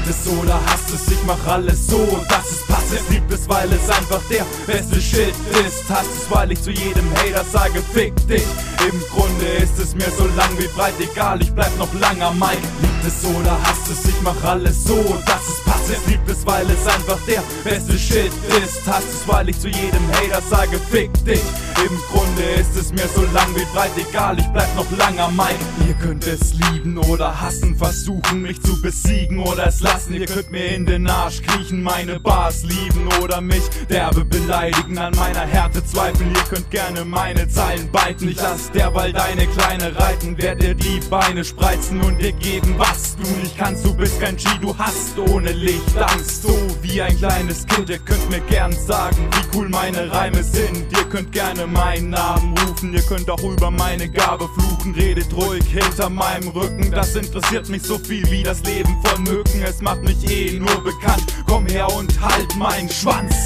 Liebt es oder hasst es, ich mach alles so, dass es passt. Es liebt es, weil es einfach der beste Shit ist. Hasst es, weil ich zu jedem Hater sage, fick dich. Im Grunde ist es mir so lang wie breit egal, ich bleib noch lang am Mic. Liebt es oder hasst es, ich mach alles so, dass es passt. Es liebt es, weil es einfach der beste Shit ist. Hasst es, weil ich zu jedem Hater sage, fick dich. Im Grunde ist es mir so lang wie breit egal, ich bleib noch lang am Mic. Ihr könnt es lieben oder hassen, versuchen mich zu besiegen oder es lassen. Ihr könnt mir in den Arsch kriechen, meine Bars lieben oder mich derbe beleidigen, an meiner Härte zweifeln. Ihr könnt gerne meine Zeilen biten, ich lass derweil deine Kleine reiten, werd dir die Beine spreizen und dir geben, was du nicht kannst. Du bist kein G, du hast ohne Licht Angst, so wie ein kleines Kind. Ihr könnt mir gern sagen, wie cool meine Reime sind. Ihr könnt gerne meinen Namen rufen, ihr könnt auch über meine Gabe fluchen. Redet ruhig hinter meinem Rücken, das interessiert mich so viel wie das Leben von Mücken. Es macht mich eh nur bekannt, komm her und halt meinen Schwanz.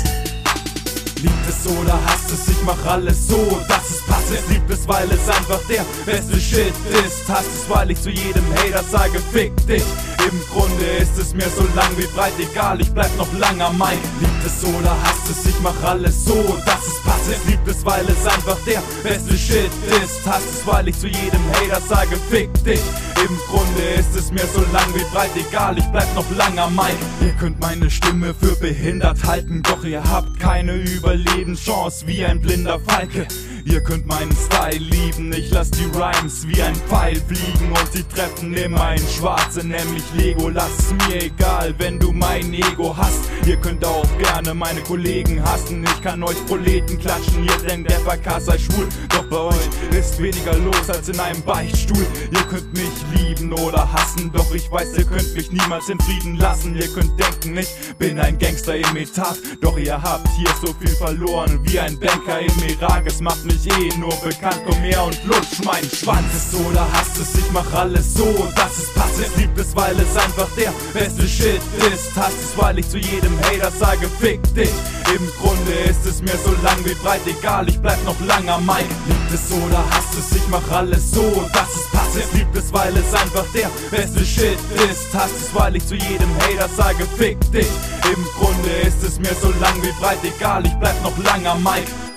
Liebt es oder hasst es, ich mach alles so, dass es passt. Es liebt es, weil es einfach der beste Shit ist. Hasst es, weil ich zu jedem Hater sage, fick dich. Im Grunde ist es mir so lang wie breit egal, ich bleib noch lang am Mic. Liebt es oder hasst es, ich mach alles so, dass es passt. Es liebt es, weil es einfach der beste Shit ist. Hasst es, weil ich zu jedem Hater sage, fick dich. Im Grunde ist es mir so lang wie breit egal, ich bleib noch lang am Mic. Ihr könnt meine Stimme für behindert halten, doch ihr habt keine Überlebenschance wie ein blinder Falke. Ihr könnt meinen Style lieben, ich lass die Rhymes wie ein Pfeil fliegen und sie treffen immer in Schwarze, nämlich Legolas. Mir egal, wenn du mein Ego hast. Ihr könnt auch gerne meine Kollegen hassen, ich kann euch Proleten klatschen, ihr denkt der Verkass sei schwul. Doch bei euch ist weniger los als in einem Beichtstuhl. Ihr könnt mich lieben oder hassen, doch ich weiß, ihr könnt mich niemals in Frieden lassen. Ihr könnt denken, ich bin ein Gangster-Imitat, doch ihr habt hier so viel verloren wie ein Banker im Irak. Es macht mich eh nur bekannt, komm her und lutsch meinen Schwanz. Es oder hasst es, ich mach alles so, dass es passt. Es liebt es, weil es einfach der beste Shit ist. Hasst es, weil ich zu jedem Hater sage, fick dich. Im Grunde ist es mir so lang wie breit egal, ich bleib noch lang am Mic. Liebt es oder hasst es, ich mach alles so, dass es passt. Es liebt es, weil es einfach der beste Shit ist. Hasst es, weil ich zu jedem Hater sage, fick dich. Im Grunde ist es mir so lang wie breit egal, ich bleib noch lang am Mic.